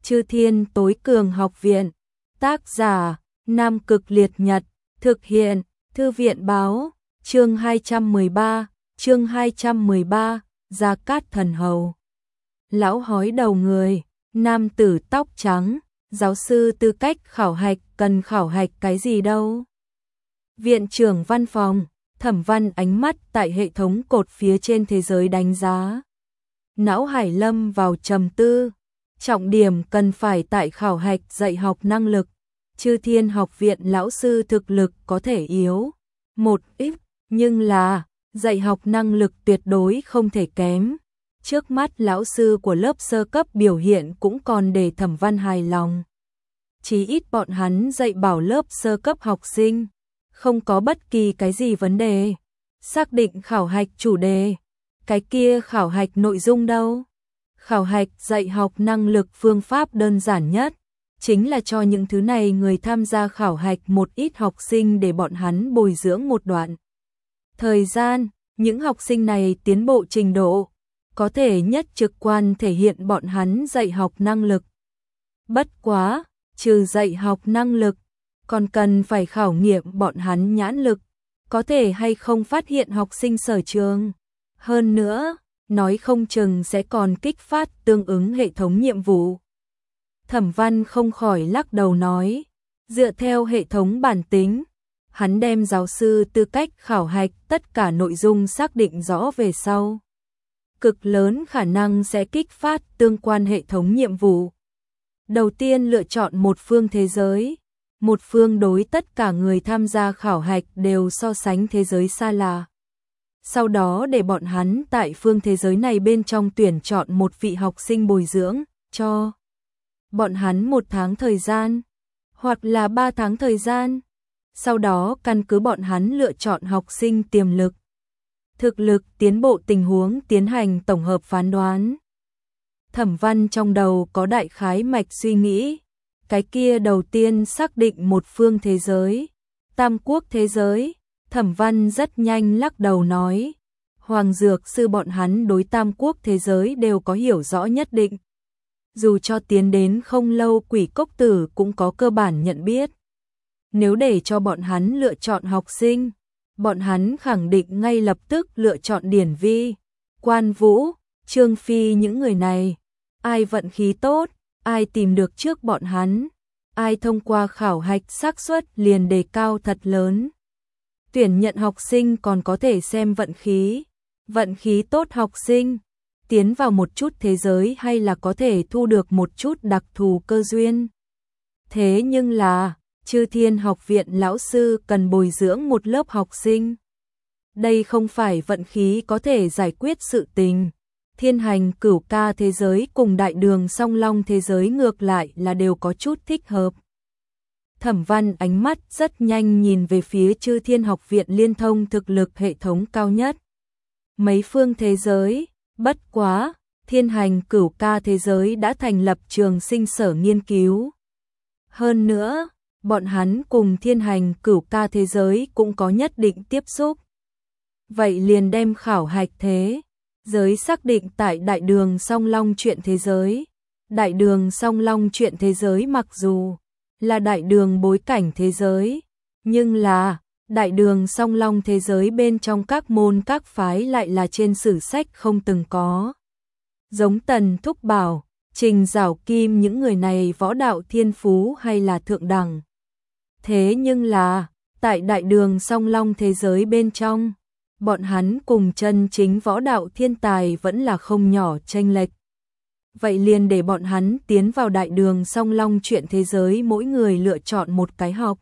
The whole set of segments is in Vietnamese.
Chư Thiên Tối Cường Học Viện. Tác giả: Nam Cực Liệt Nhật. Thực hiện: Thư viện báo. Chương 213, Gia Cát Thần Hầu. Lão hói đầu người, nam tử tóc trắng, giáo sư tư cách khảo hạch, cần khảo hạch cái gì đâu? Viện trưởng văn phòng, Thẩm Văn ánh mắt tại hệ thống cột phía trên thế giới đánh giá. Não hải lâm vào trầm tư, trọng điểm cần phải tại khảo hạch dạy học năng lực. Chư Thiên Học Viện lão sư thực lực có thể yếu một ít, nhưng là dạy học năng lực tuyệt đối không thể kém. Trước mắt lão sư của lớp sơ cấp biểu hiện cũng còn để Thẩm Văn hài lòng. Chí ít bọn hắn dạy bảo lớp sơ cấp học sinh, không có bất kỳ cái gì vấn đề. Xác định khảo hạch chủ đề, cái kia khảo hạch nội dung đâu? Khảo hạch dạy học năng lực phương pháp đơn giản nhất, chính là cho những thứ này người tham gia khảo hạch một ít học sinh để bọn hắn bồi dưỡng một đoạn thời gian, những học sinh này tiến bộ trình độ, có thể nhất trực quan thể hiện bọn hắn dạy học năng lực. Bất quá, trừ dạy học năng lực, còn cần phải khảo nghiệm bọn hắn nhãn lực, có thể hay không phát hiện học sinh sở trường. Hơn nữa, nói không chừng sẽ còn kích phát tương ứng hệ thống nhiệm vụ. Thẩm Văn không khỏi lắc đầu nói, dựa theo hệ thống bản tính, hắn đem giáo sư tư cách khảo hạch tất cả nội dung xác định rõ về sau. Cực lớn khả năng sẽ kích phát tương quan hệ thống nhiệm vụ. Đầu tiên lựa chọn một phương thế giới, một phương đối tất cả người tham gia khảo hạch đều so sánh thế giới xa lạ. Sau đó để bọn hắn tại phương thế giới này bên trong tuyển chọn một vị học sinh bồi dưỡng, cho bọn hắn 1 tháng thời gian, hoặc là 3 tháng thời gian. Sau đó căn cứ bọn hắn lựa chọn học sinh tiềm lực, thực lực tiến bộ tình huống tiến hành tổng hợp phán đoán. Thẩm Văn trong đầu có đại khái mạch suy nghĩ, cái kia đầu tiên xác định một phương thế giới, Tam Quốc thế giới. Thẩm Văn rất nhanh lắc đầu nói, Hoàng Dược Sư bọn hắn đối Tam Quốc thế giới đều có hiểu rõ nhất định. Dù cho tiến đến không lâu Quỷ Cốc Tử cũng có cơ bản nhận biết. Nếu để cho bọn hắn lựa chọn học sinh, bọn hắn khẳng định ngay lập tức lựa chọn Điển Vi, Quan Vũ, Trương Phi những người này. Ai vận khí tốt, ai tìm được trước bọn hắn, ai thông qua khảo hạch xác suất liền đề cao thật lớn. Tuyển nhận học sinh còn có thể xem vận khí tốt học sinh, tiến vào một chút thế giới hay là có thể thu được một chút đặc thù cơ duyên. Thế nhưng là, Chư Thiên Học Viện lão sư cần bồi dưỡng một lớp học sinh. Đây không phải vận khí có thể giải quyết sự tình. Thiên Hành Cửu Ca thế giới cùng Đại Đường Song Long thế giới ngược lại là đều có chút thích hợp. Thẩm Văn ánh mắt rất nhanh nhìn về phía Chư Thiên Học Viện liên thông thực lực hệ thống cao nhất. Mấy phương thế giới, bất quá, Thiên Hành Cửu Ca thế giới đã thành lập trường sinh sở nghiên cứu. Hơn nữa, bọn hắn cùng Thiên Hành Cửu Ca thế giới cũng có nhất định tiếp xúc. Vậy liền đem khảo hạch thế giới xác định tại Đại Đường Song Long truyện thế giới. Đại Đường Song Long truyện thế giới mặc dù là Đại Đường bối cảnh thế giới, nhưng là Đại Đường Song Long thế giới bên trong các môn các phái lại là trên sử sách không từng có. Giống Tần Thúc Bảo, Trình Giảo Kim những người này võ đạo thiên phú hay là thượng đẳng. Thế nhưng là, tại Đại Đường Song Long thế giới bên trong, bọn hắn cùng chân chính võ đạo thiên tài vẫn là không nhỏ chênh lệch. Vậy liền để bọn hắn tiến vào Đại Đường Song Long truyện thế giới, mỗi người lựa chọn một cái học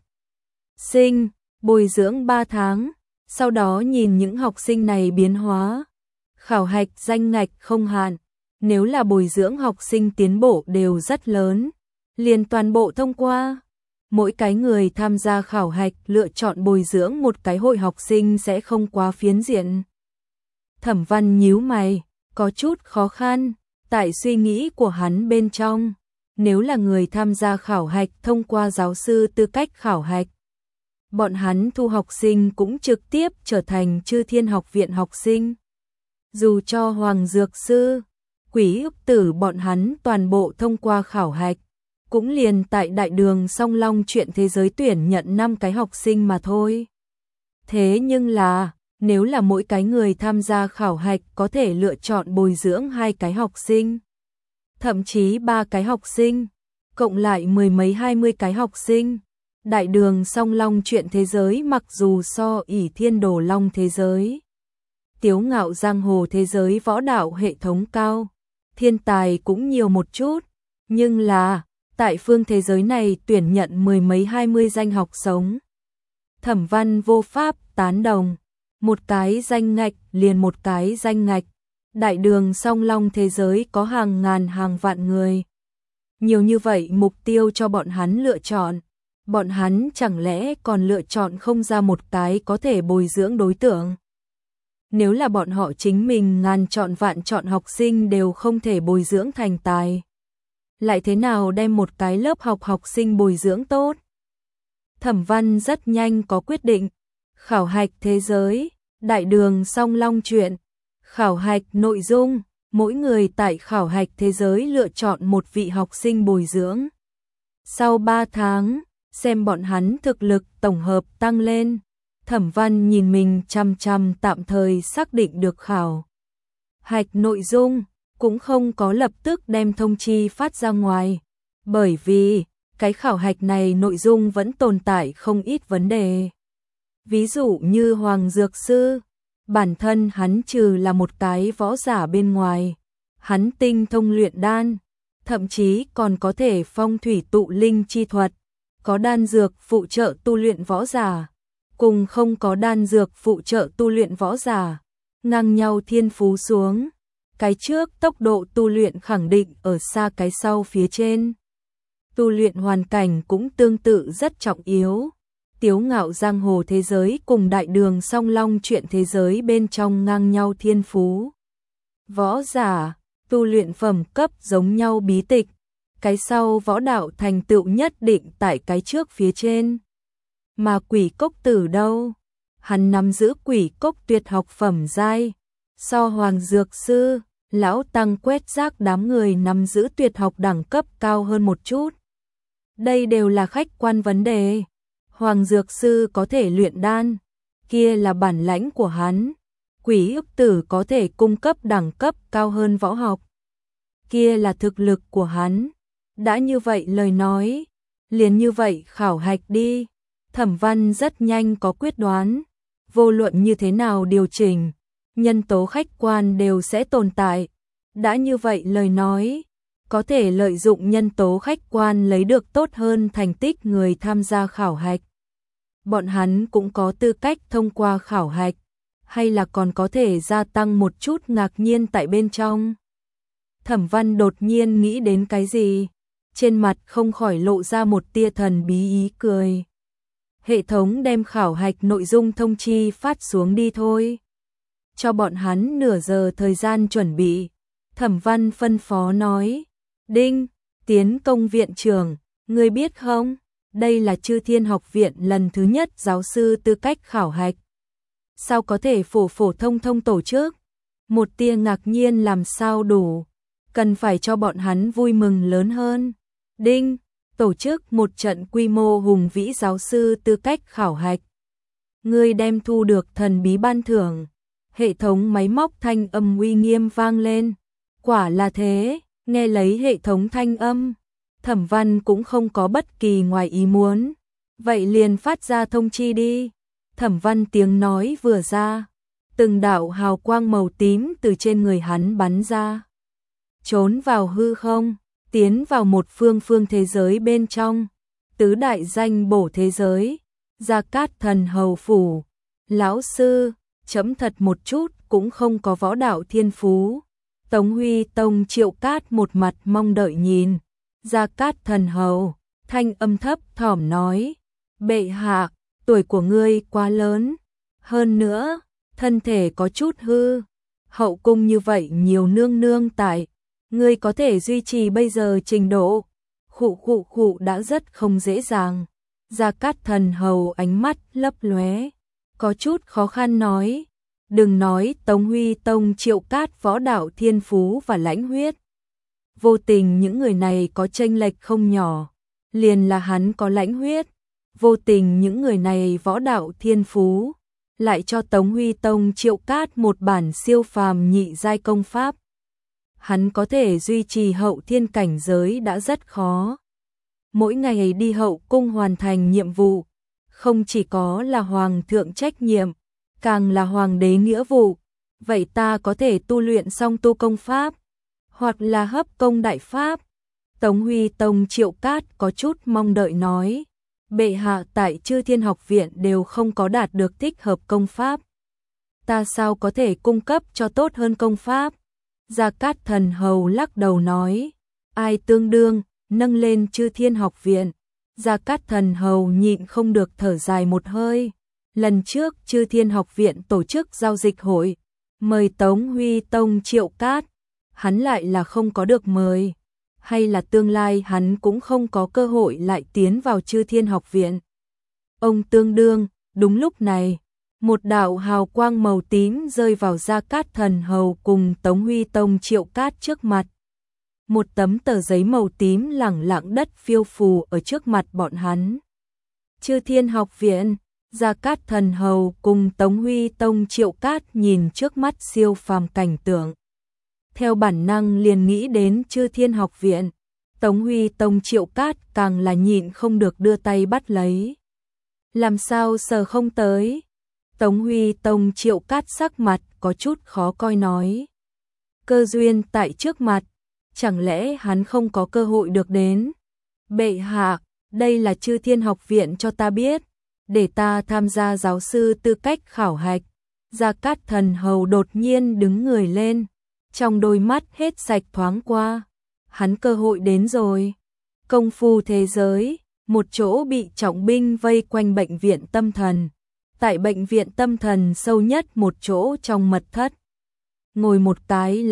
sinh, bồi dưỡng 3 tháng, sau đó nhìn những học sinh này biến hóa. Khảo hạch danh ngạch không hạn, nếu là bồi dưỡng học sinh tiến bộ đều rất lớn, liền toàn bộ thông qua. Mỗi cái người tham gia khảo hạch lựa chọn bồi dưỡng một cái hội học sinh sẽ không quá phiến diện. Thẩm Văn nhíu mày, có chút khó khăn, tại suy nghĩ của hắn bên trong, nếu là người tham gia khảo hạch thông qua giáo sư tư cách khảo hạch, bọn hắn thu học sinh cũng trực tiếp trở thành Chư Thiên Học Viện học sinh. Dù cho Hoàng Dược Sư, Quỷ Ức Tử bọn hắn toàn bộ thông qua khảo hạch, cũng liền tại đại đường Song Long chuyện thế giới tuyển nhận 5 cái học sinh mà thôi. Thế nhưng là, nếu là mỗi cái người tham gia khảo hạch có thể lựa chọn bồi dưỡng 2 cái học sinh, thậm chí 3 cái học sinh, cộng lại mười mấy 20 cái học sinh. Đại đường Song Long chuyện thế giới mặc dù so ỷ Thiên Đồ Long thế giới, Tiếu Ngạo giang hồ thế giới võ đạo hệ thống cao, thiên tài cũng nhiều một chút, nhưng là, tại phương thế giới này tuyển nhận mười mấy 20 danh học sống. Thẩm Văn vô pháp tán đồng, một cái danh ngạch liền một cái danh ngạch. Đại đường Song Long thế giới có hàng ngàn hàng vạn người. Nhiều như vậy mục tiêu cho bọn hắn lựa chọn. Bọn hắn chẳng lẽ còn lựa chọn không ra một cái có thể bồi dưỡng đối tượng. Nếu là bọn họ chính mình ngàn chọn vạn chọn học sinh đều không thể bồi dưỡng thành tài, lại thế nào đem một cái lớp học sinh bồi dưỡng tốt? Thẩm Văn rất nhanh có quyết định. Khảo hạch thế giới, đại đường Song Long chuyện. Khảo hạch nội dung, mỗi người tại khảo hạch thế giới lựa chọn một vị học sinh bồi dưỡng. Sau 3 tháng, xem bọn hắn thực lực tổng hợp tăng lên. Thẩm Văn nhìn mình chăm chăm tạm thời xác định được khảo hạch nội dung, cũng không có lập tức đem thông chi phát ra ngoài, bởi vì cái khảo hạch này nội dung vẫn tồn tại không ít vấn đề. Ví dụ như Hoàng Dược Sư, bản thân hắn trừ là một cái võ giả bên ngoài, hắn tinh thông luyện đan, thậm chí còn có thể phong thủy tụ linh chi thuật, có đan dược phụ trợ tu luyện võ giả, cùng không có đan dược phụ trợ tu luyện võ giả, ngang nhau thiên phú xuống. Cái trước tốc độ tu luyện khẳng định ở xa cái sau phía trên. Tu luyện hoàn cảnh cũng tương tự rất trọng yếu. Tiếu Ngạo giang hồ thế giới cùng đại đường Song Long chuyện thế giới bên trong ngang nhau thiên phú. Võ giả, tu luyện phẩm cấp giống nhau bí tịch, cái sau võ đạo thành tựu nhất định tại cái trước phía trên. Mà Quỷ Cốc Tử đâu? Hắn nắm giữ Quỷ Cốc tuyệt học phẩm giai, so Hoàng Dược Sư, lão tăng quét rác đám người nắm giữ tuyệt học đẳng cấp cao hơn một chút. Đây đều là khách quan vấn đề. Hoàng Dược Sư có thể luyện đan, kia là bản lãnh của hắn. Quỷ Ức Tử có thể cung cấp đẳng cấp cao hơn võ học, kia là thực lực của hắn. Đã như vậy lời nói, liền như vậy khảo hạch đi. Thẩm Văn rất nhanh có quyết đoán, vô luận như thế nào điều chỉnh, nhân tố khách quan đều sẽ tồn tại. Đã như vậy lời nói, có thể lợi dụng nhân tố khách quan lấy được tốt hơn thành tích người tham gia khảo hạch. Bọn hắn cũng có tư cách thông qua khảo hạch, hay là còn có thể gia tăng một chút ngạc nhiên tại bên trong. Thẩm Văn đột nhiên nghĩ đến cái gì, trên mặt không khỏi lộ ra một tia thần bí ý cười. Hệ thống đem khảo hạch nội dung thông chi phát xuống đi thôi. Cho bọn hắn nửa giờ thời gian chuẩn bị. Thẩm Văn phân phó nói. Đinh, Tiến Công viện trưởng, ngươi biết không? Đây là Chư Thiên Học viện lần thứ nhất giáo sư tư cách khảo hạch. Sao có thể phổ thông tổ chức? Một tia ngạc nhiên làm sao đủ, cần phải cho bọn hắn vui mừng lớn hơn. Đinh, tổ chức một trận quy mô hùng vĩ giáo sư tư cách khảo hạch. Ngươi đem thu được thần bí ban thưởng. Hệ thống máy móc thanh âm uy nghiêm vang lên. Quả là thế, nghe lấy hệ thống thanh âm, Thẩm Văn cũng không có bất kỳ ngoài ý muốn. Vậy liền phát ra thông chi đi. Thẩm Văn tiếng nói vừa ra, từng đạo hào quang màu tím từ trên người hắn bắn ra, trốn vào hư không, tiến vào một phương thế giới bên trong. Tứ đại danh bổ thế giới, Gia Cát Thần Hầu Phủ. Lão sư, chấm thật một chút cũng không có võ đạo thiên phú. Tống Huy Tông Triệu Cát một mặt mong đợi nhìn. Gia Cát Thần Hầu, thanh âm thấp thỏm nói. Bệ hạ, tuổi của ngươi quá lớn. Hơn nữa, thân thể có chút hư. Hậu cung như vậy nhiều nương nương tại. Ngươi có thể duy trì bây giờ trình độ. Khụ đã rất không dễ dàng. Gia Cát Thần Hầu ánh mắt lấp lóe, có chút khó khăn nói. Đừng nói Tống Huy Tông, Triệu Cát võ đạo thiên phú và lãnh huyết. Vô tình những người này có chênh lệch không nhỏ, liền là hắn có lãnh huyết, vô tình những người này võ đạo thiên phú, lại cho Tống Huy Tông, Triệu Cát một bản siêu phàm nhị giai công pháp. Hắn có thể duy trì hậu thiên cảnh giới đã rất khó. Mỗi ngày đi hậu cung hoàn thành nhiệm vụ, không chỉ có là hoàng thượng trách nhiệm, càng là hoàng đế nghĩa vụ. Vậy ta có thể tu luyện song tu công pháp, hoặc là hấp công đại pháp. Tống Huy Tông, Triệu Cát có chút mong đợi nói, bệ hạ tại Chư Thiên Học Viện đều không có đạt được thích hợp công pháp. Ta sao có thể cung cấp cho tốt hơn công pháp? Gia Cát Thần Hầu lắc đầu nói, ai tương đương, nâng lên Chư Thiên Học Viện. Gia Cát Thần Hầu nhịn không được thở dài một hơi. Lần trước Chư Thiên Học Viện tổ chức giao dịch hội, mời Tống Huy Tông, Triệu Cát, hắn lại là không có được mời, hay là tương lai hắn cũng không có cơ hội lại tiến vào Chư Thiên Học Viện. Ông tương đương, đúng lúc này, một đạo hào quang màu tím rơi vào Gia Cát Thần Hầu cùng Tống Huy Tông, Triệu Cát trước mặt. Một tấm tờ giấy màu tím lẳng lặng đất phiêu phù ở trước mặt bọn hắn. Chư Thiên Học Viện. Gia Cát Thần Hầu cùng Tống Huy Tông, Triệu Cát nhìn trước mắt siêu phàm cảnh tượng. Theo bản năng liền nghĩ đến Chư Thiên Học Viện. Tống Huy Tông, Triệu Cát càng là nhịn không được đưa tay bắt lấy. Làm sao sờ không tới? Tống Huy Tông, Triệu Cát sắc mặt có chút khó coi nói. Cơ duyên tại trước mặt, chẳng lẽ hắn không có cơ hội được đến? Bệ hạ, đây là Chư Thiên Học Viện cho ta biết, để ta tham gia giáo sư tư cách khảo hạch. Gia Cát Thần Hầu đột nhiên đứng người lên, trong đôi mắt hết sạch thoáng qua. Hắn cơ hội đến rồi. Công phu thế giới, một chỗ bị trọng binh vây quanh bệnh viện tâm thần. Tại bệnh viện tâm thần sâu nhất một chỗ trong mật thất, ngồi một cái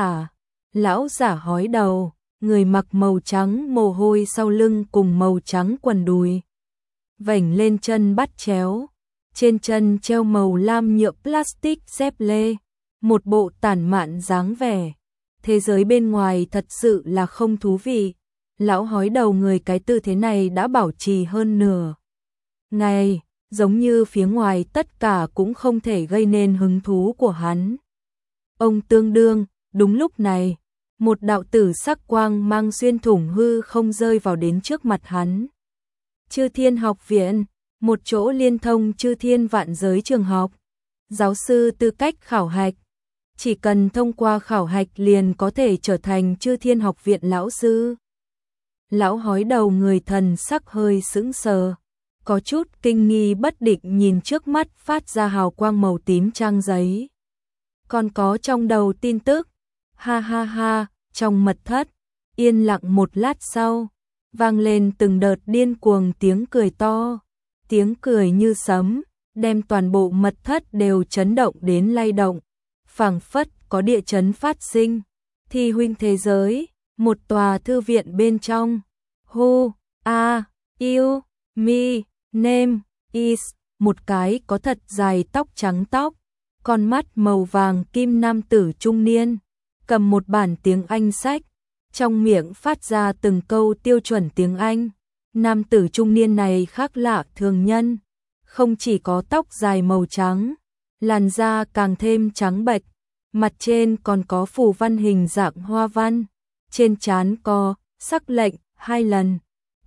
lão giả hói đầu, người mặc màu trắng mồ hôi sau lưng cùng màu trắng quần đùi. Vảnh lên chân bắt chéo, trên chân treo màu lam nhựa plastic dép lê, một bộ tản mạn dáng vẻ. Thế giới bên ngoài thật sự là không thú vị. Lão hói đầu người cái tư thế này đã bảo trì hơn nửa ngày, giống như phía ngoài tất cả cũng không thể gây nên hứng thú của hắn. Ông tương đương, đúng lúc này, một đạo tử sắc quang mang xuyên thủng hư không rơi vào đến trước mặt hắn. Chư Thiên Học Viện, một chỗ liên thông chư thiên vạn giới trường học. Giáo sư tư cách khảo hạch, chỉ cần thông qua khảo hạch liền có thể trở thành Chư Thiên Học Viện lão sư. Lão hói đầu người thần sắc hơi sững sờ, có chút kinh nghi bất định nhìn trước mắt phát ra hào quang màu tím trang giấy. Còn có trong đầu tin tức, ha ha ha, trong mật thất, yên lặng một lát sau, vang lên từng đợt điên cuồng tiếng cười to, tiếng cười như sấm, đem toàn bộ mật thất đều chấn động đến lay động, phảng phất có địa chấn phát sinh. Thi huynh thế giới, một tòa thư viện bên trong. Who are you? Me name is, một cái có thật dài tóc trắng tóc, con mắt màu vàng kim nam tử trung niên, cầm một bản tiếng Anh sách, trong miệng phát ra từng câu tiêu chuẩn tiếng Anh. Nam tử trung niên này khác lạ thường nhân, không chỉ có tóc dài màu trắng, làn da càng thêm trắng bệch, mặt trên còn có phù văn hình dạng hoa văn, trên trán có sắc lệnh 2 lần.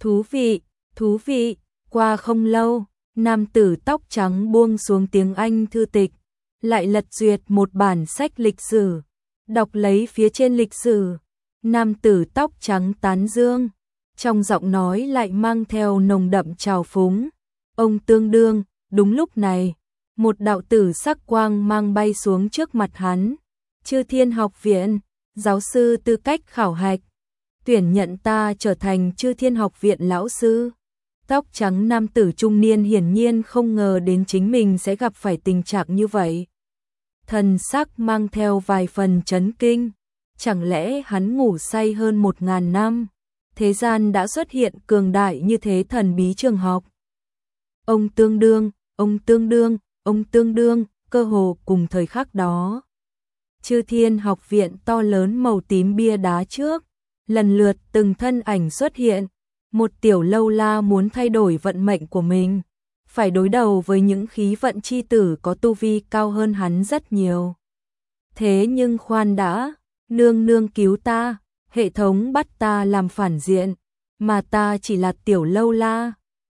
Thú vị, qua không lâu, nam tử tóc trắng buông xuống tiếng Anh thư tịch, lại lật duyệt một bản sách lịch sử, đọc lấy phía trên lịch sử. Nam tử tóc trắng tán dương, trong giọng nói lại mang theo nồng đậm trào phúng. Ông tương đương, đúng lúc này, một đạo tử sắc quang mang bay xuống trước mặt hắn. Chư Thiên Học Viện, giáo sư tư cách khảo hạch, tuyển nhận ta trở thành Chư Thiên Học Viện lão sư. Tóc trắng nam tử trung niên hiển nhiên không ngờ đến chính mình sẽ gặp phải tình trạng như vậy. Thần sắc mang theo vài phần chấn kinh, chẳng lẽ hắn ngủ say hơn 1000 năm, thế gian đã xuất hiện cường đại như thế thần bí trường học. Ông tương đương, cơ hồ cùng thời khắc đó. Chư Thiên học viện to lớn màu tím bia đá trước, lần lượt từng thân ảnh xuất hiện, một tiểu lâu la muốn thay đổi vận mệnh của mình, phải đối đầu với những khí vận chi tử có tu vi cao hơn hắn rất nhiều. Thế nhưng khoan đã, nương nương cứu ta, hệ thống bắt ta làm phản diện, mà ta chỉ là tiểu lâu la,